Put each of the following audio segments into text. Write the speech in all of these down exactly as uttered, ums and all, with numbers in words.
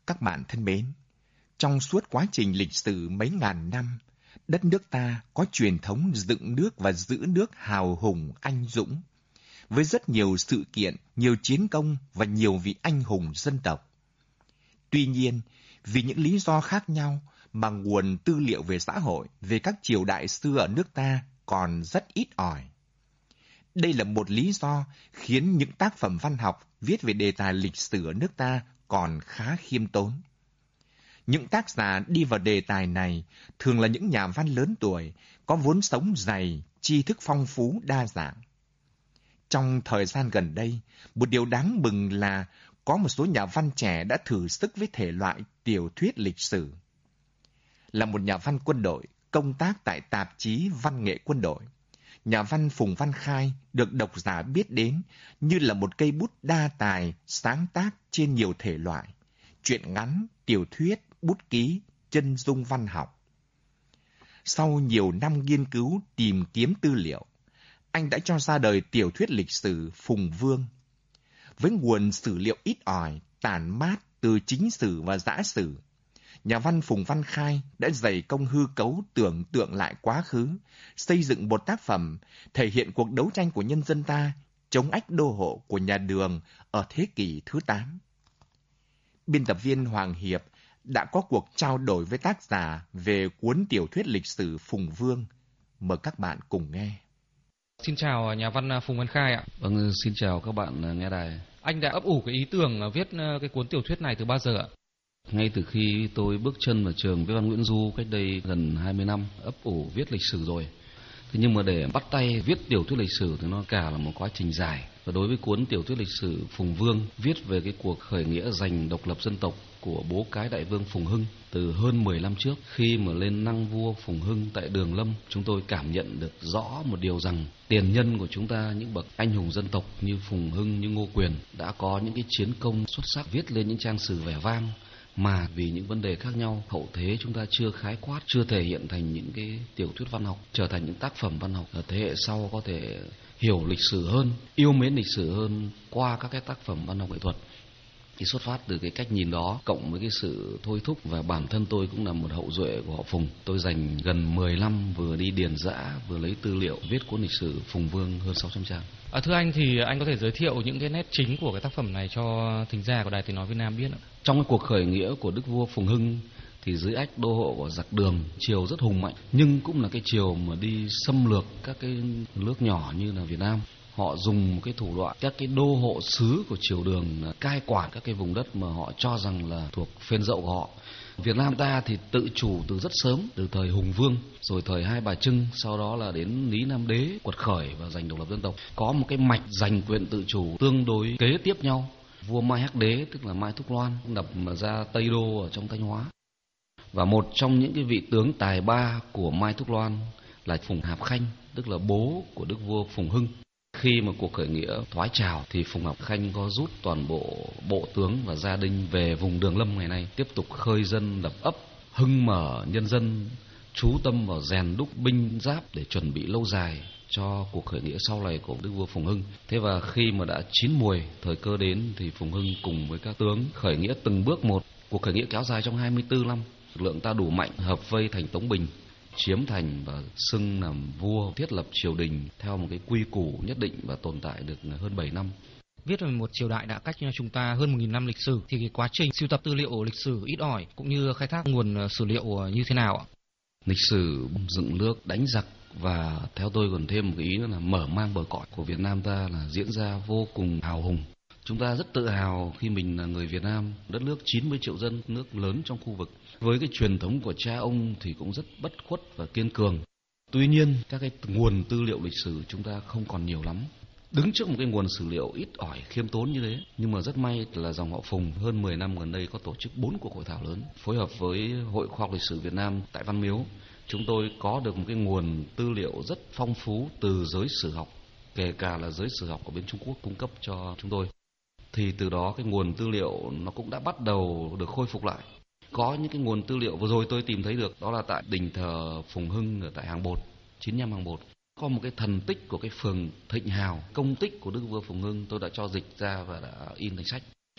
Các bạn thân mến, trong suốt quá trình lịch sử mấy ngàn năm, đất nước ta có truyền thống dựng nước và giữ nước hào hùng anh dũng, với rất nhiều sự kiện, nhiều chiến công và nhiều vị anh hùng dân tộc. Tuy nhiên, vì những lý do khác nhau mà nguồn tư liệu về xã hội, về các triều đại xưa ở nước ta còn rất ít ỏi. Đây là một lý do khiến những tác phẩm văn học viết về đề tài lịch sử ở nước ta còn khá khiêm tốn. Những tác giả đi vào đề tài này thường là những nhà văn lớn tuổi, có vốn sống dày, tri thức phong phú đa dạng. Trong thời gian gần đây, một điều đáng mừng là có một số nhà văn trẻ đã thử sức với thể loại tiểu thuyết lịch sử. Là một nhà văn quân đội, công tác tại tạp chí Văn nghệ Quân đội, nhà văn Phùng Văn Khai được độc giả biết đến như là một cây bút đa tài sáng tác trên nhiều thể loại, truyện ngắn, tiểu thuyết, bút ký, chân dung văn học. Sau nhiều năm nghiên cứu tìm kiếm tư liệu, anh đã cho ra đời tiểu thuyết lịch sử Phùng Vương. Với nguồn sử liệu ít ỏi, tản mát từ chính sử và dã sử, nhà văn Phùng Văn Khai đã dày công hư cấu tưởng tượng lại quá khứ, xây dựng một tác phẩm thể hiện cuộc đấu tranh của nhân dân ta chống ách đô hộ của nhà Đường ở thế kỷ thứ tám. Biên tập viên Hoàng Hiệp đã có cuộc trao đổi với tác giả về cuốn tiểu thuyết lịch sử Phùng Vương. Mời các bạn cùng nghe. Xin chào nhà văn Phùng Văn Khai ạ. Vâng, xin chào các bạn nghe đài. Anh đã ấp ủ cái ý tưởng viết cái cuốn tiểu thuyết này từ bao giờ ạ? Ngay từ khi tôi bước chân vào trường Viết văn Nguyễn Du cách đây gần hai mươi năm, ấp ủ viết lịch sử rồi. Thế nhưng mà để bắt tay viết tiểu thuyết lịch sử thì nó cả là một quá trình dài. Và đối với cuốn tiểu thuyết lịch sử Phùng Vương, viết về cái cuộc khởi nghĩa giành độc lập dân tộc của bố cái đại vương Phùng Hưng từ hơn mười năm trước, khi mà lên năng vua Phùng Hưng tại Đường Lâm, chúng tôi cảm nhận được rõ một điều rằng tiền nhân của chúng ta, những bậc anh hùng dân tộc như Phùng Hưng, như Ngô Quyền đã có những cái chiến công xuất sắc, viết lên những trang sử vẻ vang, mà vì những vấn đề khác nhau, hậu thế chúng ta chưa khái quát, chưa thể hiện thành những cái tiểu thuyết văn học, trở thành những tác phẩm văn học ở thế hệ sau có thể hiểu lịch sử hơn, yêu mến lịch sử hơn qua các cái tác phẩm văn học nghệ thuật. Thì xuất phát từ cái cách nhìn đó, cộng với cái sự thôi thúc, và bản thân tôi cũng là một hậu duệ của họ Phùng. Tôi dành gần mười năm vừa đi điền giã, vừa lấy tư liệu viết cuốn lịch sử Phùng Vương hơn sáu trăm trang. À, thưa anh, thì anh có thể giới thiệu những cái nét chính của cái tác phẩm này cho thính giả của Đài Tiếng nói Việt Nam biết ạ? Trong cái cuộc khởi nghĩa của đức vua Phùng Hưng thì dưới ách đô hộ của giặc Đường, triều rất hùng mạnh, nhưng cũng là cái triều mà đi xâm lược các cái nước nhỏ như là Việt Nam. Họ dùng một cái thủ đoạn, các cái đô hộ sứ của triều Đường cai quản các cái vùng đất mà họ cho rằng là thuộc phên dậu của họ. Việt Nam ta thì tự chủ từ rất sớm, từ thời Hùng Vương, rồi thời Hai Bà Trưng, sau đó là đến Lý Nam Đế quật khởi và giành độc lập dân tộc. Có một cái mạch giành quyền tự chủ tương đối kế tiếp nhau. Vua Mai Hắc Đế, tức là Mai Thúc Loan, đập ra Tây Đô ở trong Thanh Hóa. Và một trong những cái vị tướng tài ba của Mai Thúc Loan là Phùng Hạp Khanh, tức là bố của đức vua Phùng Hưng. Khi mà cuộc khởi nghĩa thoái trào thì Phùng Hạp Khanh có rút toàn bộ bộ tướng và gia đình về vùng Đường Lâm ngày nay, tiếp tục khơi dân lập ấp, hưng mở nhân dân, chú tâm vào rèn đúc binh giáp để chuẩn bị lâu dài cho cuộc khởi nghĩa sau này của đức vua Phùng Hưng. Thế và khi mà đã chín muồi, thời cơ đến thì Phùng Hưng cùng với các tướng khởi nghĩa từng bước một. Cuộc khởi nghĩa kéo dài trong hai mươi tư năm, lực lượng ta đủ mạnh, hợp vây thành Tống Bình, chiếm thành và xưng làm vua, thiết lập triều đình theo một cái quy củ nhất định và tồn tại được hơn bảy năm. Viết về một triều đại đã cách chúng ta hơn một nghìn năm lịch sử thì cái quá trình sưu tập tư liệu lịch sử ít ỏi cũng như khai thác nguồn sử liệu như thế nào ạ? Lịch sử dựng nước, đánh giặc và theo tôi còn thêm một cái ý nữa là mở mang bờ cõi của Việt Nam ta là diễn ra vô cùng hào hùng. Chúng ta rất tự hào khi mình là người Việt Nam, đất nước chín mươi triệu dân, nước lớn trong khu vực. Với cái truyền thống của cha ông thì cũng rất bất khuất và kiên cường. Tuy nhiên, các cái nguồn tư liệu lịch sử chúng ta không còn nhiều lắm. Đứng trước một cái nguồn sử liệu ít ỏi, khiêm tốn như thế, nhưng mà rất may là dòng họ Phùng hơn mười năm gần đây có tổ chức bốn cuộc hội thảo lớn, phối hợp với Hội Khoa học Lịch sử Việt Nam tại Văn Miếu. Chúng tôi có được một cái nguồn tư liệu rất phong phú từ giới sử học, kể cả là giới sử học của bên Trung Quốc cung cấp cho chúng tôi. Thì từ đó cái nguồn tư liệu nó cũng đã bắt đầu được khôi phục lại. Có những cái nguồn tư liệu vừa rồi tôi tìm thấy được, đó là tại đền thờ Phùng Hưng ở tại Hàng Bột, chín mươi lăm Hàng Bột. Có một cái thần tích của cái phường Thịnh Hào, công tích của đức vua Phùng Hưng tôi đã cho dịch ra và đã in thành sách.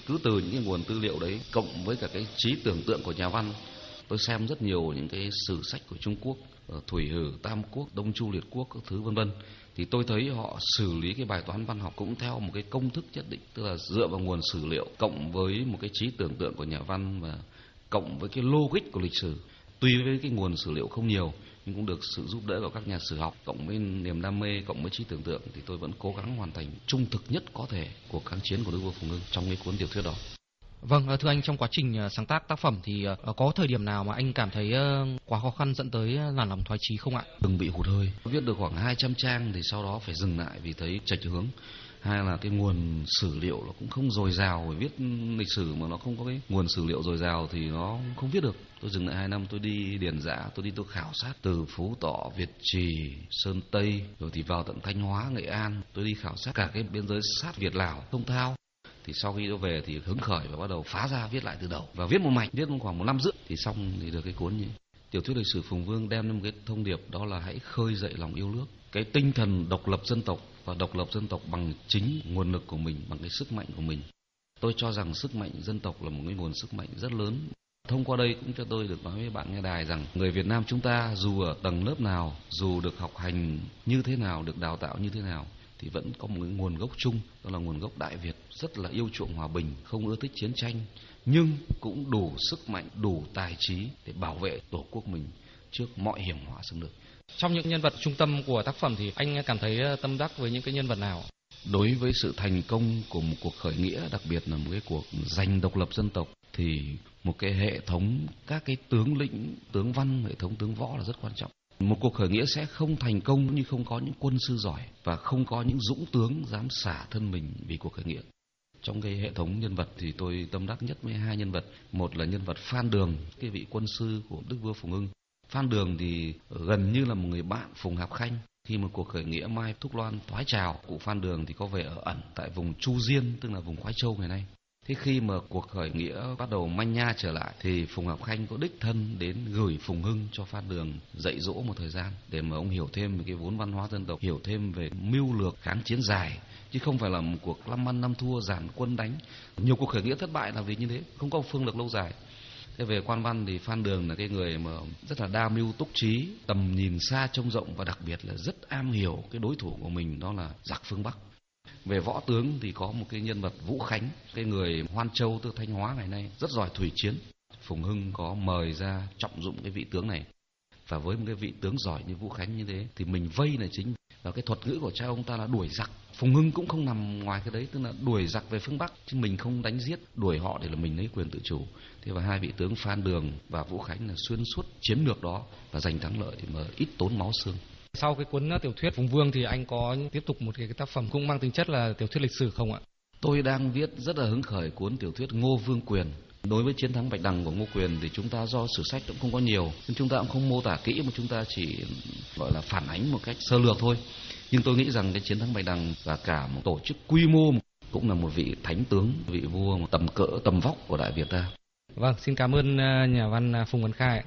Cứ từ những cái nguồn tư liệu đấy cộng với cả cái trí tưởng tượng của nhà văn, tôi xem rất nhiều những cái sử sách của Trung Quốc, Thủy Hử, Tam Quốc, Đông Chu Liệt Quốc các thứ vân vân, thì tôi thấy họ xử lý cái bài toán văn học cũng theo một cái công thức nhất định, tức là dựa vào nguồn sử liệu cộng với một cái trí tưởng tượng của nhà văn và cộng với cái logic của lịch sử. Tuy với cái nguồn sử liệu không nhiều nhưng cũng được sự giúp đỡ của các nhà sử học, cộng với niềm đam mê, cộng với trí tưởng tượng, thì tôi vẫn cố gắng hoàn thành trung thực nhất có thể cuộc kháng chiến của Đức vua Phùng Hưng trong cái cuốn tiểu thuyết đó. Vâng, thưa anh, trong quá trình sáng tác tác phẩm thì có thời điểm nào mà anh cảm thấy quá khó khăn dẫn tới nản lòng thoái chí không ạ? Từng bị hụt hơi. Viết được khoảng hai trăm trang thì sau đó phải dừng lại vì thấy chệch hướng. Hai là cái nguồn sử liệu nó cũng không dồi dào, bởi viết lịch sử mà nó không có cái nguồn sử liệu dồi dào thì nó không viết được. Tôi dừng lại hai năm, tôi đi điền dã, tôi đi tôi khảo sát từ Phú Thọ, Việt Trì, Sơn Tây, rồi thì vào tận Thanh Hóa, Nghệ An. Tôi đi khảo sát cả cái biên giới sát Việt Lào, Thông Thao. Thì sau khi tôi về thì hứng khởi và bắt đầu phá ra viết lại từ đầu và viết một mạch, viết khoảng một năm rưỡi thì xong thì được cái cuốn như tiểu thuyết lịch sử Phùng Vương, đem đến một cái thông điệp, đó là hãy khơi dậy lòng yêu nước, cái tinh thần độc lập dân tộc và độc lập dân tộc bằng chính nguồn lực của mình, bằng cái sức mạnh của mình. Tôi cho rằng sức mạnh dân tộc là một cái nguồn sức mạnh rất lớn. Thông qua đây cũng cho tôi được nói với bạn nghe đài rằng người Việt Nam chúng ta dù ở tầng lớp nào, dù được học hành như thế nào, được đào tạo như thế nào, thì vẫn có một cái nguồn gốc chung, đó là nguồn gốc Đại Việt, rất là yêu chuộng hòa bình, không ưa thích chiến tranh, nhưng cũng đủ sức mạnh, đủ tài trí để bảo vệ tổ quốc mình trước mọi hiểm họa xâm lược. Trong những nhân vật trung tâm của tác phẩm thì anh cảm thấy tâm đắc với những cái nhân vật nào? Đối với sự thành công của một cuộc khởi nghĩa, đặc biệt là một cái cuộc giành độc lập dân tộc, thì một cái hệ thống các cái tướng lĩnh, tướng văn, hệ thống tướng võ là rất quan trọng. Một cuộc khởi nghĩa sẽ không thành công như không có những quân sư giỏi và không có những dũng tướng dám xả thân mình vì cuộc khởi nghĩa. Trong cái hệ thống nhân vật thì tôi tâm đắc nhất với hai nhân vật. Một là nhân vật Phan Đường, cái vị quân sư của Đức vua Phùng Hưng. Phan Đường thì gần như là một người bạn Phùng Hạp Khanh. Khi một cuộc khởi nghĩa Mai Thúc Loan thoái trào, cụ Phan Đường thì có về ở ẩn tại vùng Chu Diên, tức là vùng Khoái Châu ngày nay. Thế khi mà cuộc khởi nghĩa bắt đầu manh nha trở lại thì Phùng Hạp Khanh có đích thân đến gửi Phùng Hưng cho Phan Đường dạy dỗ một thời gian để mà ông hiểu thêm về cái vốn văn hóa dân tộc, hiểu thêm về mưu lược kháng chiến dài, chứ không phải là một cuộc năm ăn năm thua dàn quân đánh. Nhiều cuộc khởi nghĩa thất bại là vì như thế, không có phương lược lâu dài. Thế về quan văn thì Phan Đường là cái người mà rất là đa mưu túc trí, tầm nhìn xa trông rộng và đặc biệt là rất am hiểu cái đối thủ của mình, đó là giặc phương Bắc. Về võ tướng thì có một cái nhân vật Vũ Khánh, cái người Hoan Châu từ Thanh Hóa ngày nay rất giỏi thủy chiến. Phùng Hưng có mời ra trọng dụng cái vị tướng này, và với một cái vị tướng giỏi như Vũ Khánh như thế thì mình vây là chính. Và cái thuật ngữ của cha ông ta là đuổi giặc. Phùng Hưng cũng không nằm ngoài cái đấy, tức là đuổi giặc về phương Bắc, chứ mình không đánh giết, đuổi họ để là mình lấy quyền tự chủ. Thế và hai vị tướng Phan Đường và Vũ Khánh là xuyên suốt chiến lược đó và giành thắng lợi thì mà ít tốn máu xương. Sau cái cuốn tiểu thuyết Phùng Vương thì anh có tiếp tục một cái tác phẩm cũng mang tính chất là tiểu thuyết lịch sử không ạ? Tôi đang viết rất là hứng khởi cuốn tiểu thuyết Ngô Vương Quyền. Đối với chiến thắng Bạch Đằng của Ngô Quyền thì chúng ta do sử sách cũng không có nhiều, nên chúng ta cũng không mô tả kỹ, mà chúng ta chỉ gọi là phản ánh một cách sơ lược thôi. Nhưng tôi nghĩ rằng cái chiến thắng Bạch Đằng và cả một tổ chức quy mô cũng là một vị thánh tướng, vị vua một tầm cỡ tầm vóc của Đại Việt ta. Vâng, xin cảm ơn nhà văn Phùng Văn Khai.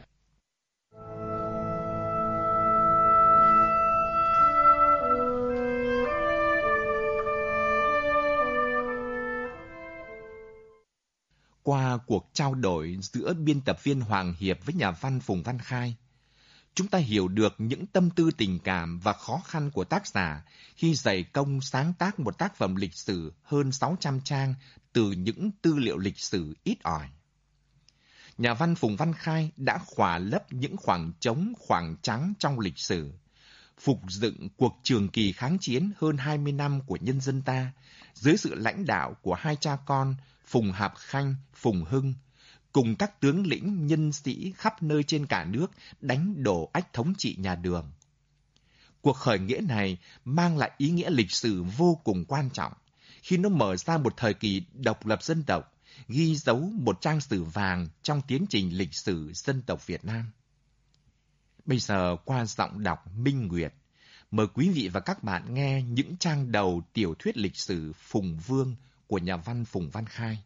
Qua cuộc trao đổi giữa biên tập viên Hoàng Hiệp với nhà văn Phùng Văn Khai, chúng ta hiểu được những tâm tư tình cảm và khó khăn của tác giả khi dày công sáng tác một tác phẩm lịch sử hơn sáu trăm trang từ những tư liệu lịch sử ít ỏi. Nhà văn Phùng Văn Khai đã khỏa lấp những khoảng trống, khoảng trắng trong lịch sử, phục dựng cuộc trường kỳ kháng chiến hơn hai mươi năm của nhân dân ta dưới sự lãnh đạo của hai cha con Phùng Hạp Khanh, Phùng Hưng, cùng các tướng lĩnh nhân sĩ khắp nơi trên cả nước đánh đổ ách thống trị nhà Đường. Cuộc khởi nghĩa này mang lại ý nghĩa lịch sử vô cùng quan trọng khi nó mở ra một thời kỳ độc lập dân tộc, ghi dấu một trang sử vàng trong tiến trình lịch sử dân tộc Việt Nam. Bây giờ qua giọng đọc Minh Nguyệt, mời quý vị và các bạn nghe những trang đầu tiểu thuyết lịch sử Phùng Vương của nhà văn Phùng Văn Khai.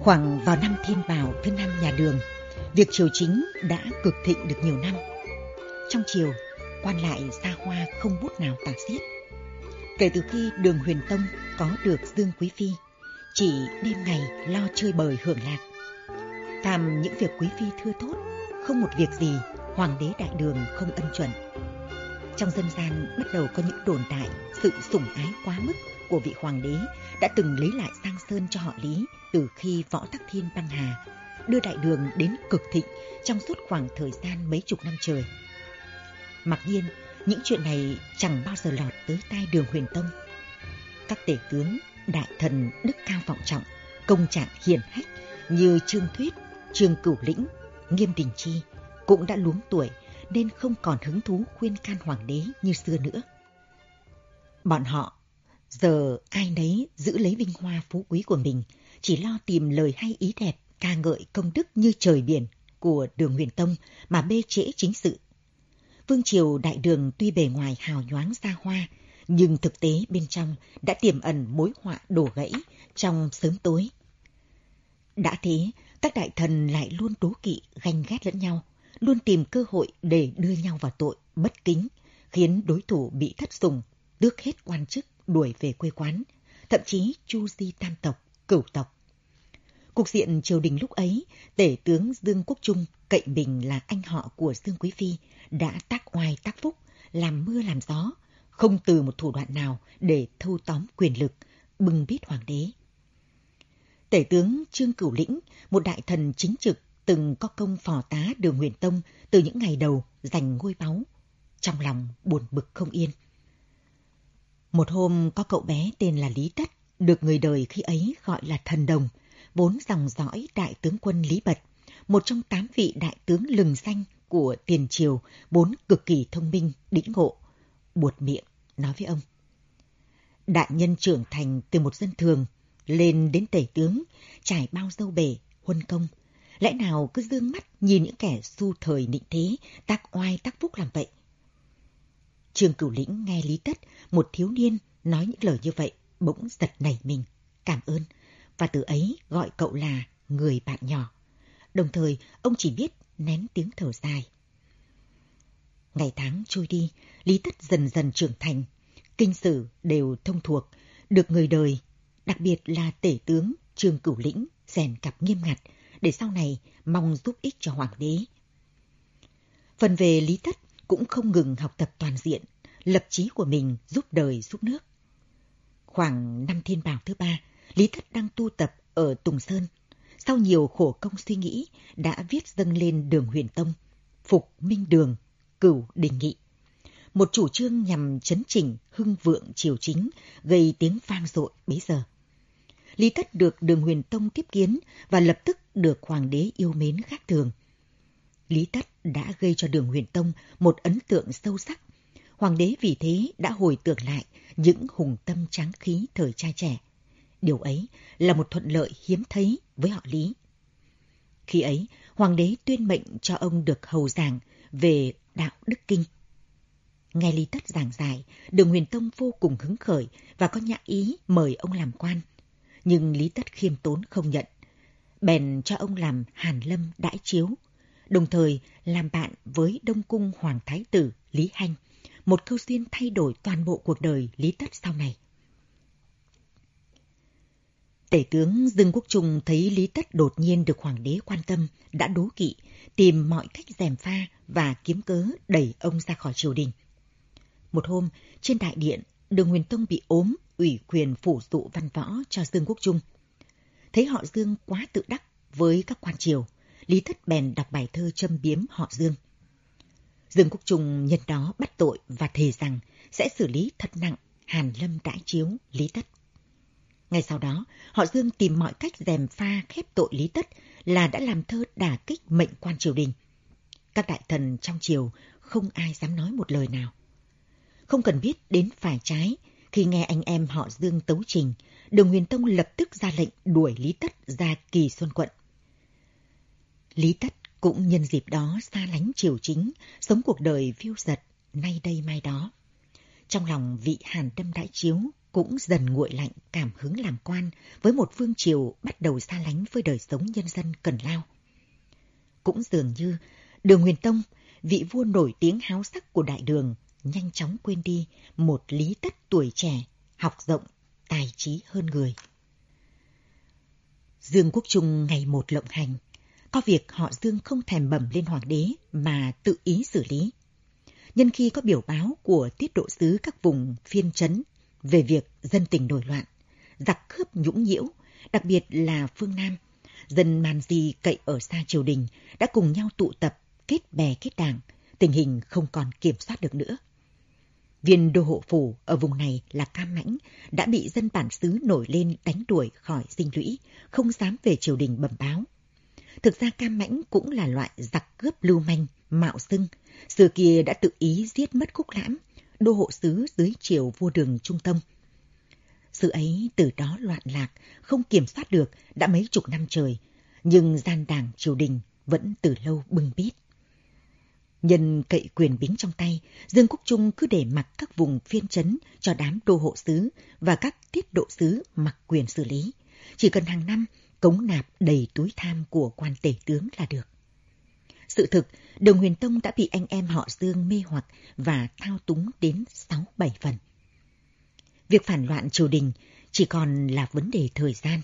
Khoảng vào năm Thiên Bảo thứ năm nhà Đường, việc triều chính đã cực thịnh được nhiều năm. Trong triều, quan lại xa hoa không bút nào tả xiết. Kể từ khi Đường Huyền Tông có được Dương Quý Phi, chỉ đêm ngày lo chơi bời hưởng lạc. Tham những việc quý phi thưa thốt, không một việc gì Hoàng đế Đại Đường không ân chuẩn. Trong dân gian bắt đầu có những đồn đại sự sủng ái quá mức của vị hoàng đế đã từng lấy lại Giang Sơn cho họ Lý từ khi Võ Tắc Thiên băng hà, đưa Đại Đường đến cực thịnh trong suốt khoảng thời gian mấy chục năm trời. Mặc nhiên, những chuyện này chẳng bao giờ lọt tới tai Đường Huyền Tông. Các tể tướng, đại thần đức cao vọng trọng, công trạng hiển hách như Trương Thuyết, Trương Cửu Lĩnh, Nghiêm Đình Chi cũng đã luống tuổi nên không còn hứng thú khuyên can hoàng đế như xưa nữa. Bọn họ giờ ai nấy giữ lấy vinh hoa phú quý của mình, chỉ lo tìm lời hay ý đẹp ca ngợi công đức như trời biển của Đường Huyền Tông mà bê trễ chính sự. Vương triều Đại Đường tuy bề ngoài hào nhoáng xa hoa, nhưng thực tế bên trong đã tiềm ẩn mối họa đổ gãy trong sớm tối. Đã thế, các đại thần lại luôn đố kỵ ganh ghét lẫn nhau, luôn tìm cơ hội để đưa nhau vào tội bất kính, khiến đối thủ bị thất sủng, tước hết quan chức, đuổi về quê quán, thậm chí chu di tam tộc, cửu tộc. Cục diện triều đình lúc ấy, tể tướng Dương Quốc Trung cậy mình là anh họ của Dương Quý Phi đã tác oai tác phúc, làm mưa làm gió, không từ một thủ đoạn nào để thâu tóm quyền lực, bưng bít hoàng đế. Tể tướng Trương Cửu Lĩnh, một đại thần chính trực, từng có công phò tá Đường Huyền Tông từ những ngày đầu giành ngôi báu, trong lòng buồn bực không yên. Một hôm có cậu bé tên là Lý Tất, được người đời khi ấy gọi là Thần Đồng, vốn dòng dõi đại tướng quân Lý Bật, một trong tám vị đại tướng lừng danh của tiền triều, vốn cực kỳ thông minh, đĩnh ngộ, buột miệng nói với ông: đại nhân trưởng thành từ một dân thường lên đến tể tướng, trải bao dâu bể, huân công, lẽ nào cứ dương mắt nhìn những kẻ xu thời nịnh thế, tác oai tác phúc làm vậy? Trương Cửu Lĩnh nghe Lý Tất, một thiếu niên, nói những lời như vậy, bỗng giật nảy mình, cảm ơn, và từ ấy gọi cậu là người bạn nhỏ. Đồng thời, ông chỉ biết nén tiếng thở dài. Ngày tháng trôi đi, Lý Tất dần dần trưởng thành, kinh sử đều thông thuộc, được người đời, đặc biệt là tể tướng Trương Cửu Lĩnh rèn cặp nghiêm ngặt, để sau này mong giúp ích cho hoàng đế. Phần về Lý Tất cũng không ngừng học tập toàn diện, lập chí của mình giúp đời giúp nước. Khoảng năm Thiên Bảo thứ ba, Lý Tất đang tu tập ở Tùng Sơn. Sau nhiều khổ công suy nghĩ, đã viết dâng lên Đường Huyền Tông, phục Minh Đường, Cửu Đình Nghị. Một chủ trương nhằm chấn chỉnh hưng vượng triều chính, gây tiếng vang dội bấy giờ. Lý Tất được Đường Huyền Tông tiếp kiến và lập tức được hoàng đế yêu mến khác thường. Lý Tất đã gây cho Đường Huyền Tông một ấn tượng sâu sắc. Hoàng đế vì thế đã hồi tưởng lại những hùng tâm tráng khí thời trai trẻ. Điều ấy là một thuận lợi hiếm thấy với họ Lý. Khi ấy, hoàng đế tuyên mệnh cho ông được hầu giảng về đạo đức kinh. Nghe Lý Tất giảng giải, Đường Huyền Tông vô cùng hứng khởi và có nhã ý mời ông làm quan. Nhưng Lý Tất khiêm tốn không nhận, bèn cho ông làm Hàn Lâm đãi chiếu, đồng thời làm bạn với Đông Cung Hoàng Thái tử Lý Hanh, một câu duyên thay đổi toàn bộ cuộc đời Lý Tất sau này. Tể tướng Dương Quốc Trung thấy Lý Tất đột nhiên được hoàng đế quan tâm, đã đố kỵ, tìm mọi cách gièm pha và kiếm cớ đẩy ông ra khỏi triều đình. Một hôm, trên đại điện, Đường Huyền Tông bị ốm, ủy quyền phủ dụ văn võ cho Dương Quốc Trung. Thấy họ Dương quá tự đắc với các quan triều, Lý Tất bèn đọc bài thơ châm biếm họ Dương. Dương Quốc Trung nhân đó bắt tội và thề rằng sẽ xử lý thật nặng Hàn Lâm đãi chiếu Lý Tất. Ngay sau đó, họ Dương tìm mọi cách gièm pha khép tội Lý Tất là đã làm thơ đả kích mệnh quan triều đình. Các đại thần trong triều không ai dám nói một lời nào. Không cần biết đến phải trái, khi nghe anh em họ Dương tấu trình, Đường Huyền Tông lập tức ra lệnh đuổi Lý Tất ra Kỳ Xuân quận. Lý Tất cũng nhân dịp đó xa lánh triều chính, sống cuộc đời phiêu dật, nay đây mai đó. Trong lòng vị Hàn Lâm đãi chiếu cũng dần nguội lạnh cảm hứng làm quan với một vương triều bắt đầu xa lánh với đời sống nhân dân cần lao. Cũng dường như Đường Huyền Tông, vị vua nổi tiếng háo sắc của Đại Đường, nhanh chóng quên đi một Lý Tất tuổi trẻ, học rộng, tài trí hơn người. Dương Quốc Trung ngày một lộng hành, có việc họ Dương không thèm bẩm lên hoàng đế mà tự ý xử lý. Nhân khi có biểu báo của tiết độ sứ các vùng phiên trấn về việc dân tình nổi loạn, giặc cướp nhũng nhiễu, đặc biệt là phương Nam, dân màn di cậy ở xa triều đình đã cùng nhau tụ tập, kết bè kết đảng, tình hình không còn kiểm soát được nữa. Viên đô hộ phủ ở vùng này là Cam Mãnh đã bị dân bản xứ nổi lên đánh đuổi khỏi dinh lũy, không dám về triều đình bẩm báo. Thực ra Cam Mãnh cũng là loại giặc cướp lưu manh, mạo xưng, xưa kia đã tự ý giết mất Khúc Lãm, đô hộ sứ dưới triều vua Đường Trung Tông. Sự ấy từ đó loạn lạc, không kiểm soát được đã mấy chục năm trời, nhưng gian đảng triều đình vẫn từ lâu bưng bít. Nhân cậy quyền bính trong tay, Dương Quốc Trung cứ để mặc các vùng phiên trấn cho đám đô hộ sứ và các tiết độ sứ mặc quyền xử lý. Chỉ cần hàng năm cống nạp đầy túi tham của quan tể tướng là được. Sự thực, Đường Huyền Tông đã bị anh em họ Dương mê hoặc và thao túng đến sáu bảy phần. Việc phản loạn triều đình chỉ còn là vấn đề thời gian.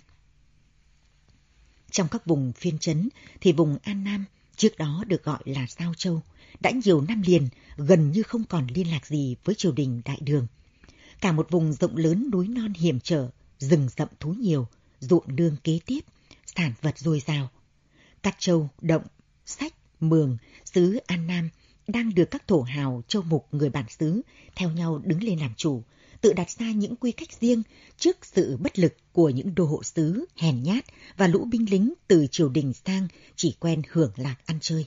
Trong các vùng phiên trấn thì vùng An Nam, trước đó được gọi là Giao Châu, đã nhiều năm liền gần như không còn liên lạc gì với triều đình Đại Đường. Cả một vùng rộng lớn núi non hiểm trở, rừng rậm thú nhiều, ruộng nương kế tiếp, sản vật dồi dào. Các châu, động, sách, mường, xứ An Nam đang được các thổ hào châu mục người bản xứ theo nhau đứng lên làm chủ, tự đặt ra những quy cách riêng trước sự bất lực của những đô hộ sứ hèn nhát và lũ binh lính từ triều đình sang chỉ quen hưởng lạc ăn chơi.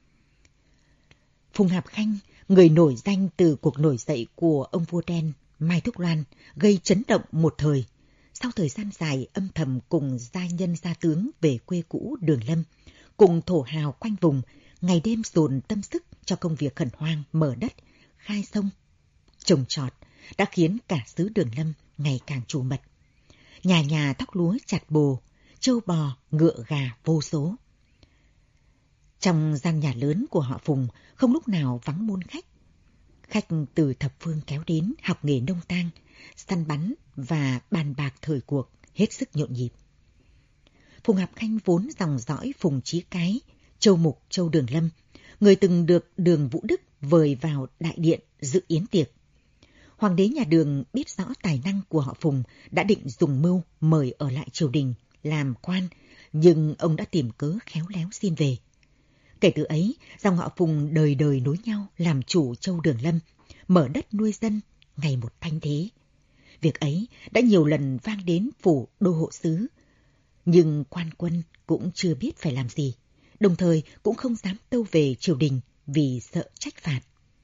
Phùng Hạp Khanh, người nổi danh từ cuộc nổi dậy của ông vua đen Mai Thúc Loan, gây chấn động một thời. Sau thời gian dài âm thầm cùng gia nhân gia tướng về quê cũ Đường Lâm, cùng thổ hào quanh vùng, ngày đêm dồn tâm sức cho công việc khẩn hoang mở đất, khai sông, trồng trọt, đã khiến cả xứ Đường Lâm ngày càng trù mật. Nhà nhà thóc lúa chặt bồ, trâu bò, ngựa gà vô số. Trong gian nhà lớn của họ Phùng không lúc nào vắng môn khách. Khách từ thập phương kéo đến học nghề nông tang, săn bắn và bàn bạc thời cuộc hết sức nhộn nhịp. Phùng Hạp Khanh vốn dòng dõi Phùng Chí Cái, châu mục châu Đường Lâm, người từng được Đường Vũ Đức vời vào đại điện dự yến tiệc. Hoàng đế nhà Đường biết rõ tài năng của họ Phùng, đã định dùng mưu mời ở lại triều đình làm quan, nhưng ông đã tìm cớ khéo léo xin về. Kể từ ấy, dòng họ Phùng đời đời nối nhau làm chủ châu Đường Lâm, mở đất nuôi dân, ngày một thanh thế. Việc ấy đã nhiều lần vang đến phủ đô hộ sứ, nhưng quan quân cũng chưa biết phải làm gì, đồng thời cũng không dám tâu về triều đình vì sợ trách phạt.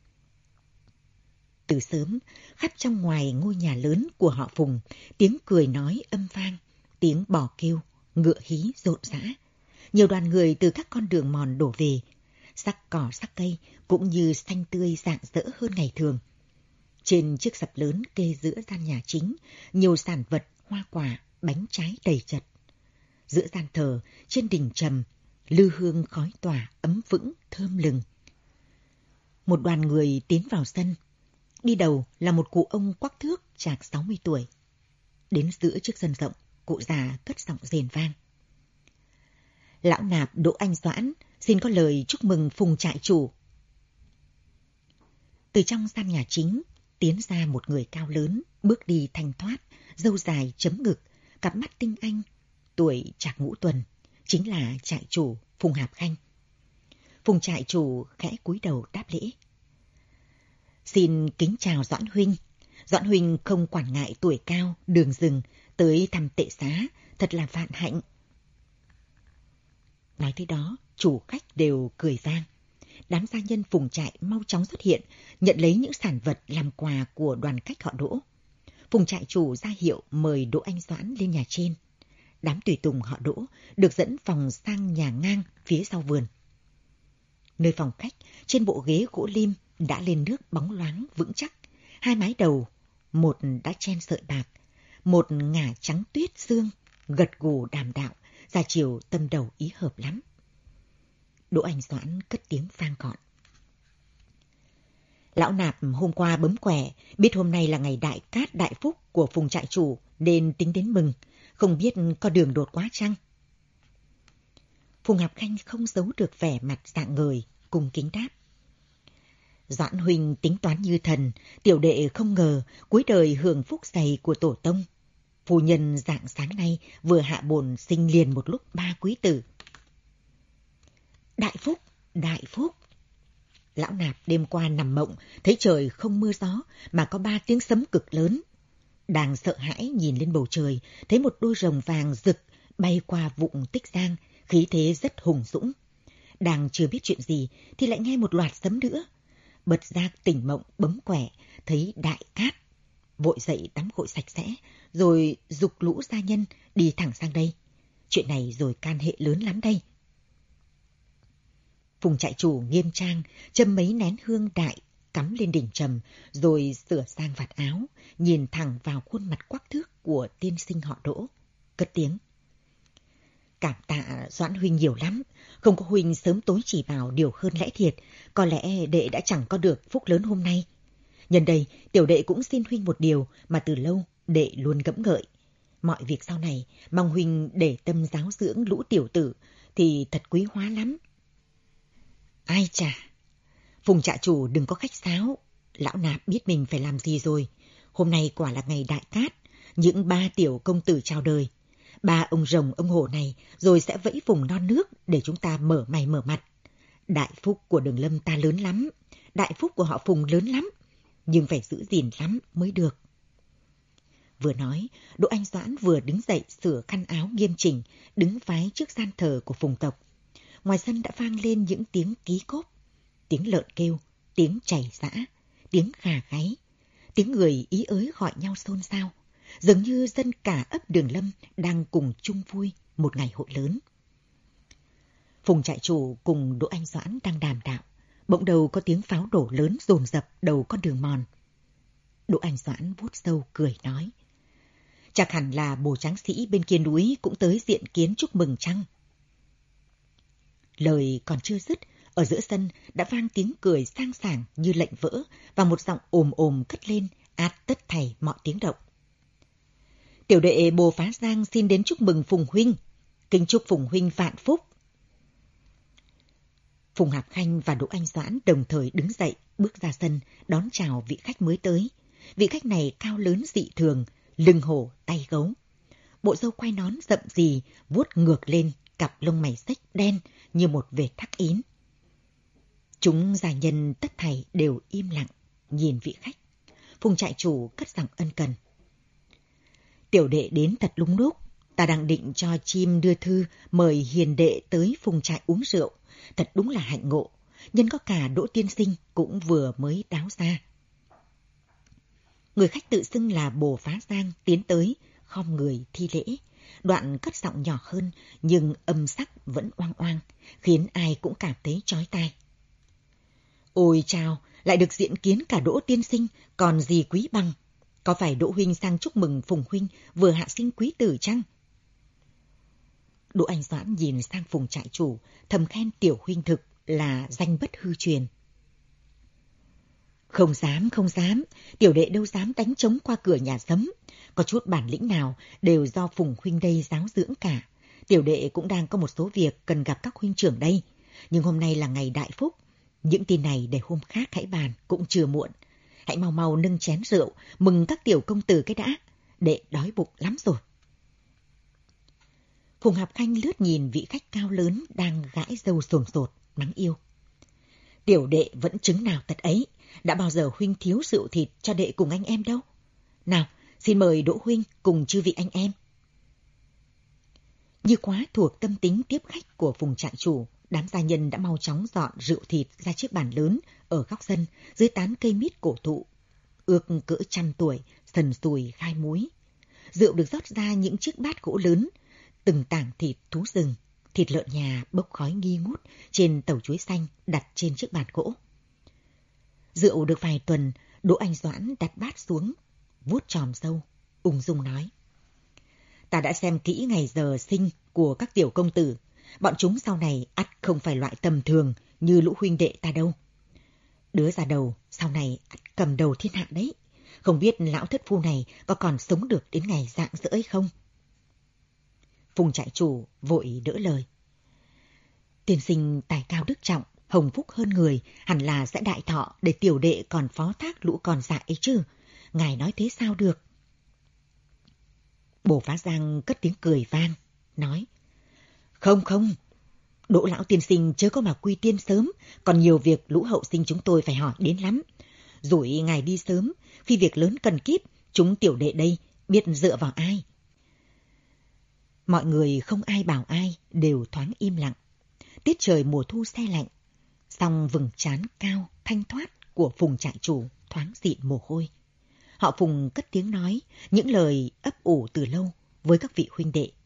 Từ sớm, khắp trong ngoài ngôi nhà lớn của họ Phùng, tiếng cười nói âm vang, tiếng bò kêu, ngựa hí rộn rã. Nhiều đoàn người từ các con đường mòn đổ về, sắc cỏ sắc cây cũng như xanh tươi rạng rỡ hơn ngày thường. Trên chiếc sập lớn kê giữa gian nhà chính, nhiều sản vật, hoa quả, bánh trái đầy chật. Giữa gian thờ, trên đình trầm, lư hương khói tỏa ấm vững thơm lừng. Một đoàn người tiến vào sân. Đi đầu là một cụ ông quắc thước chạc sáu mươi tuổi. Đến giữa chiếc sân rộng, cụ già cất giọng rền vang. Lão nạp Đỗ Anh Doãn xin có lời chúc mừng Phùng trại chủ. Từ trong gian nhà chính, tiến ra một người cao lớn, bước đi thanh thoát, râu dài chấm ngực, cặp mắt tinh anh, tuổi chạc ngũ tuần, chính là trại chủ Phùng Hạp Khanh. Phùng trại chủ khẽ cúi đầu đáp lễ. Xin kính chào Doãn huynh. Doãn huynh không quản ngại tuổi cao, đường rừng, tới thăm tệ xá, thật là vạn hạnh. Nói tới đó, chủ khách đều cười vang. Đám gia nhân Phùng trại mau chóng xuất hiện, nhận lấy những sản vật làm quà của đoàn khách họ Đỗ. Phùng trại chủ ra hiệu mời Đỗ Anh Doãn lên nhà trên. Đám tùy tùng họ Đỗ được dẫn phòng sang nhà ngang phía sau vườn. Nơi phòng khách, trên bộ ghế gỗ lim đã lên nước bóng loáng vững chắc, hai mái đầu một đã chen sợi bạc, một ngả trắng tuyết xương, gật gù đàm đạo, ra chiều tâm đầu ý hợp lắm. Đỗ Anh Doãn cất tiếng vang gọn. Lão Nạp hôm qua bấm quẻ, biết hôm nay là ngày đại cát đại phúc của Phùng trại chủ nên tính đến mừng, không biết có đường đột quá chăng? Phùng Hạp Khanh không giấu được vẻ mặt rạng ngời, cung kính đáp. Doãn huynh tính toán như thần, tiểu đệ không ngờ cuối đời hưởng phúc dày của tổ tông. Phu nhân rạng sáng nay vừa hạ bồn sinh liền một lúc ba quý tử. Đại phúc, đại phúc. Lão Nạp đêm qua nằm mộng, thấy trời không mưa gió mà có ba tiếng sấm cực lớn. Đang sợ hãi nhìn lên bầu trời, thấy một đôi rồng vàng rực bay qua vụng Tích Giang, khí thế rất hùng dũng. Đang chưa biết chuyện gì thì lại nghe một loạt sấm nữa. Bật giác tỉnh mộng bấm quẻ, thấy đại cát. Vội dậy tắm gội sạch sẽ, rồi giục lũ gia nhân đi thẳng sang đây. Chuyện này rồi can hệ lớn lắm đây. Phùng trại chủ nghiêm trang, châm mấy nén hương đại, cắm lên đỉnh trầm, rồi sửa sang vạt áo, nhìn thẳng vào khuôn mặt quắc thước của tiên sinh họ Đỗ, cất tiếng. Cảm tạ Doãn huynh nhiều lắm, không có huynh sớm tối chỉ bảo điều hơn lẽ thiệt, có lẽ đệ đã chẳng có được phúc lớn hôm nay. Nhân đây, tiểu đệ cũng xin huynh một điều mà từ lâu đệ luôn ngẫm ngợi. Mọi việc sau này, mong huynh để tâm giáo dưỡng lũ tiểu tử thì thật quý hóa lắm. Ai chà, Phùng trại chủ đừng có khách sáo, lão Nạp biết mình phải làm gì rồi. Hôm nay quả là ngày đại cát, những ba tiểu công tử chào đời. Ba ông rồng ông hổ này rồi sẽ vẫy vùng non nước để chúng ta mở mày mở mặt. Đại phúc của Đường Lâm ta lớn lắm, đại phúc của họ Phùng lớn lắm, nhưng phải giữ gìn lắm mới được. Vừa nói, Đỗ Anh Doãn vừa đứng dậy sửa khăn áo nghiêm chỉnh, đứng vái trước gian thờ của Phùng tộc. Ngoài sân đã vang lên những tiếng ký cốp, tiếng lợn kêu, tiếng chảy giã, tiếng gà gáy, tiếng người ý ới gọi nhau xôn xao, dường như dân cả ấp Đường Lâm đang cùng chung vui một ngày hội lớn. Phùng trại chủ cùng Đỗ Anh Doãn đang đàm đạo, bỗng đầu có tiếng pháo nổ lớn dồn dập đầu con đường mòn. Đỗ Anh Doãn vuốt râu cười nói, chắc hẳn là bồ tráng sĩ bên kia núi cũng tới diện kiến chúc mừng chăng? Lời còn chưa dứt, ở giữa sân đã vang tiếng cười sang sảng như lệnh vỡ và một giọng ồm ồm cất lên át tất thảy mọi tiếng động. Tiểu đệ Bồ Phá Giang xin đến chúc mừng Phùng huynh, kính chúc Phùng huynh vạn phúc. Phùng Hạp Khanh và Đỗ Anh Doãn đồng thời đứng dậy, bước ra sân đón chào vị khách mới tới. Vị khách này cao lớn dị thường, lưng hổ tay gấu, bộ râu quai nón rậm rì vuốt ngược lên, cặp lông mày xếch đen như một vệt thắc ín. Chúng gia nhân tất thảy đều im lặng nhìn vị khách. Phùng trại chủ cất giọng ân cần. Tiểu đệ đến thật đúng lúc, ta đang định cho chim đưa thư mời hiền đệ tới Phùng trại uống rượu, thật đúng là hạnh ngộ, nhân có cả Đỗ tiên sinh cũng vừa mới đáo ra. Người khách tự xưng là Bồ Phá Giang tiến tới, khom người thi lễ, đoạn cất giọng nhỏ hơn nhưng âm sắc vẫn oang oang, khiến ai cũng cảm thấy chói tai. Ôi chào, lại được diện kiến cả Đỗ tiên sinh, còn gì quý bằng. Có phải Đỗ huynh sang chúc mừng Phùng huynh vừa hạ sinh quý tử chăng? Đỗ Anh Doãn nhìn sang Phùng trại chủ, thầm khen tiểu huynh thực là danh bất hư truyền. Không dám, không dám, tiểu đệ đâu dám đánh trống qua cửa nhà giấm. Có chút bản lĩnh nào đều do Phùng huynh đây giáo dưỡng cả. Tiểu đệ cũng đang có một số việc cần gặp các huynh trưởng đây. Nhưng hôm nay là ngày đại phúc. Những tin này để hôm khác hãy bàn, cũng chưa muộn. Hãy mau mau nâng chén rượu, mừng các tiểu công tử cái đã. Đệ đói bụng lắm rồi. Phùng Hạp Khanh lướt nhìn vị khách cao lớn đang gãi râu sồn sột, mắng yêu. Tiểu đệ vẫn chứng nào tật ấy, đã bao giờ huynh thiếu rượu thịt cho đệ cùng anh em đâu. Nào, xin mời Đỗ huynh cùng chư vị anh em. Như quá thuộc tâm tính tiếp khách của Phùng trại chủ, đám gia nhân đã mau chóng dọn rượu thịt ra chiếc bàn lớn ở góc sân dưới tán cây mít cổ thụ. Ước cỡ trăm tuổi, sần sùi khai muối. Rượu được rót ra những chiếc bát gỗ lớn, từng tảng thịt thú rừng, thịt lợn nhà bốc khói nghi ngút trên tàu chuối xanh đặt trên chiếc bàn gỗ. Rượu được vài tuần, Đỗ Anh Doãn đặt bát xuống, vuốt chòm râu, ung dung nói. Ta đã xem kỹ ngày giờ sinh của các tiểu công tử. Bọn chúng sau này ắt không phải loại tầm thường như lũ huynh đệ ta đâu. Đứa già đầu sau này ắt cầm đầu thiên hạ đấy. Không biết lão thất phu này có còn sống được đến ngày rạng rỡ ấy không? Phùng trại chủ vội đỡ lời. Tiên sinh tài cao đức trọng, hồng phúc hơn người, hẳn là sẽ đại thọ để tiểu đệ còn phó thác lũ còn dại ấy chứ. Ngài nói thế sao được? Bồ Phá Giang cất tiếng cười vang, nói. Không không, Đỗ lão tiên sinh chớ có mà quy tiên sớm, còn nhiều việc lũ hậu sinh chúng tôi phải hỏi đến lắm. Rủi ngài đi sớm, khi việc lớn cần kíp, chúng tiểu đệ đây biết dựa vào ai? Mọi người không ai bảo ai, đều thoáng im lặng. Tiết trời mùa thu se lạnh, song vầng trán cao, thanh thoát của Phùng trại chủ thoáng dịn mồ hôi. Họ Phùng cất tiếng nói những lời ấp ủ từ lâu với các vị huynh đệ.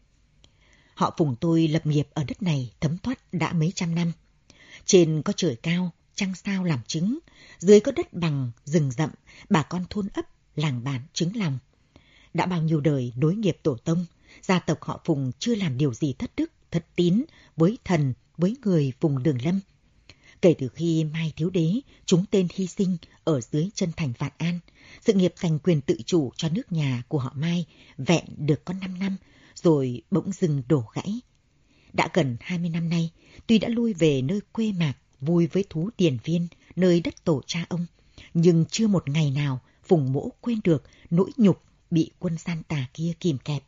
Họ Phùng tôi lập nghiệp ở đất này thấm thoát đã mấy trăm năm. Trên có trời cao, trăng sao làm chứng, dưới có đất bằng, rừng rậm, bà con thôn ấp, làng bản chứng lòng. Đã bao nhiêu đời nối nghiệp tổ tông, gia tộc họ Phùng chưa làm điều gì thất đức, thất tín với thần, với người vùng Đường Lâm. Kể từ khi Mai Thiếu Đế trúng tên hy sinh ở dưới chân thành Vạn An, sự nghiệp giành quyền tự chủ cho nước nhà của họ Mai vẹn được có năm năm, rồi bỗng dưng đổ gãy. Đã gần hai mươi năm nay, tuy đã lui về nơi quê mạc vui với thú điền viên, nơi đất tổ cha ông, nhưng chưa một ngày nào Phùng Mỗ quên được nỗi nhục bị quân gian tà kia kìm kẹp.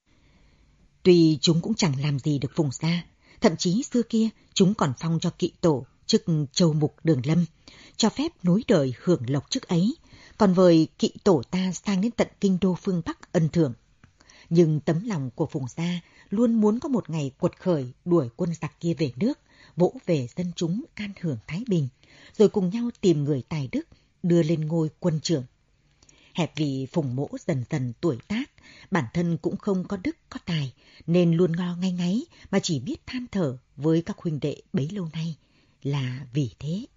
Tuy chúng cũng chẳng làm gì được Phùng gia, thậm chí xưa kia chúng còn phong cho kỵ tổ chức châu mục Đường Lâm, cho phép nối đời hưởng lộc chức ấy, còn với kỵ tổ ta sang đến tận kinh đô phương Bắc ân thưởng. Nhưng tấm lòng của Phùng gia luôn muốn có một ngày quật khởi đuổi quân giặc kia về nước, vỗ về dân chúng an hưởng thái bình, rồi cùng nhau tìm người tài đức đưa lên ngôi quân trưởng. Hẹp vì Phùng Mỗ dần dần tuổi tác, bản thân cũng không có đức có tài, nên luôn ngo ngay ngáy mà chỉ biết than thở với các huynh đệ bấy lâu nay là vì thế.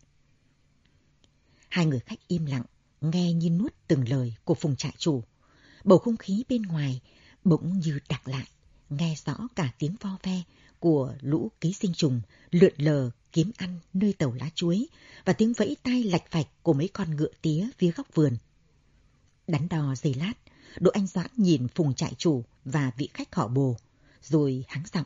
Hai người khách im lặng, nghe như nuốt từng lời của Phùng trại chủ. Bầu không khí bên ngoài bỗng như đặc lại, nghe rõ cả tiếng vo ve của lũ ký sinh trùng lượn lờ kiếm ăn nơi tàu lá chuối và tiếng vẫy tay lạch phạch của mấy con ngựa tía phía góc vườn. Đắn đo giây lát, Đỗ Anh Doãn nhìn Phùng trại chủ và vị khách họ Bồ, rồi hắng giọng.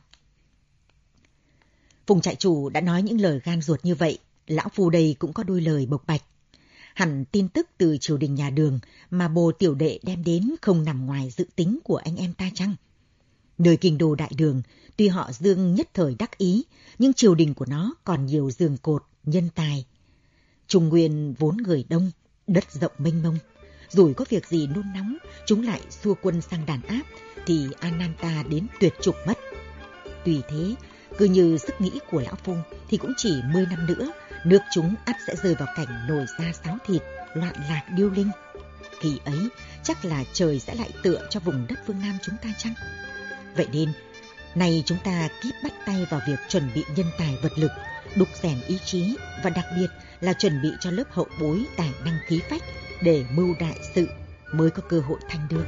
Phùng trại chủ đã nói những lời gan ruột như vậy, lão phu đây cũng có đôi lời bộc bạch. Hẳn tin tức từ triều đình nhà Đường mà Bồ tiểu đệ đem đến không nằm ngoài dự tính của anh em ta chăng? Nơi kinh đô đại đường, tuy họ Dương nhất thời đắc ý, nhưng triều đình của nó còn nhiều giường cột, nhân tài. Trung Nguyên vốn người đông, đất rộng mênh mông. Rồi có việc gì nôn nóng, chúng lại xua quân sang đàn áp, thì Ananta đến tuyệt chủng mất. Tuy thế, cứ như sức nghĩ của lão phu thì cũng chỉ mười năm nữa, nước chúng ắt sẽ rơi vào cảnh nổi da sáo thịt, loạn lạc điêu linh. Khi ấy, chắc là trời sẽ lại tựa cho vùng đất phương Nam chúng ta chăng? Vậy nên, nay chúng ta kíp bắt tay vào việc chuẩn bị nhân tài vật lực, đúc rèn ý chí và đặc biệt là chuẩn bị cho lớp hậu bối tài năng khí phách để mưu đại sự mới có cơ hội thanh đương.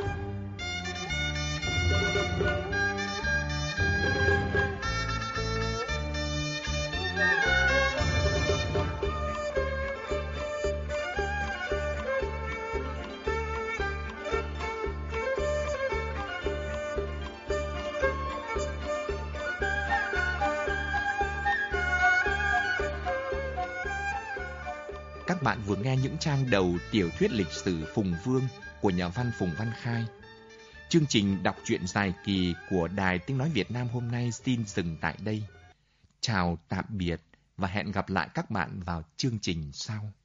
Các bạn vừa nghe những trang đầu tiểu thuyết lịch sử Phùng Vương của nhà văn Phùng Văn Khai. Chương trình đọc truyện dài kỳ của Đài Tiếng Nói Việt Nam hôm nay xin dừng tại đây. Chào tạm biệt và hẹn gặp lại các bạn vào chương trình sau.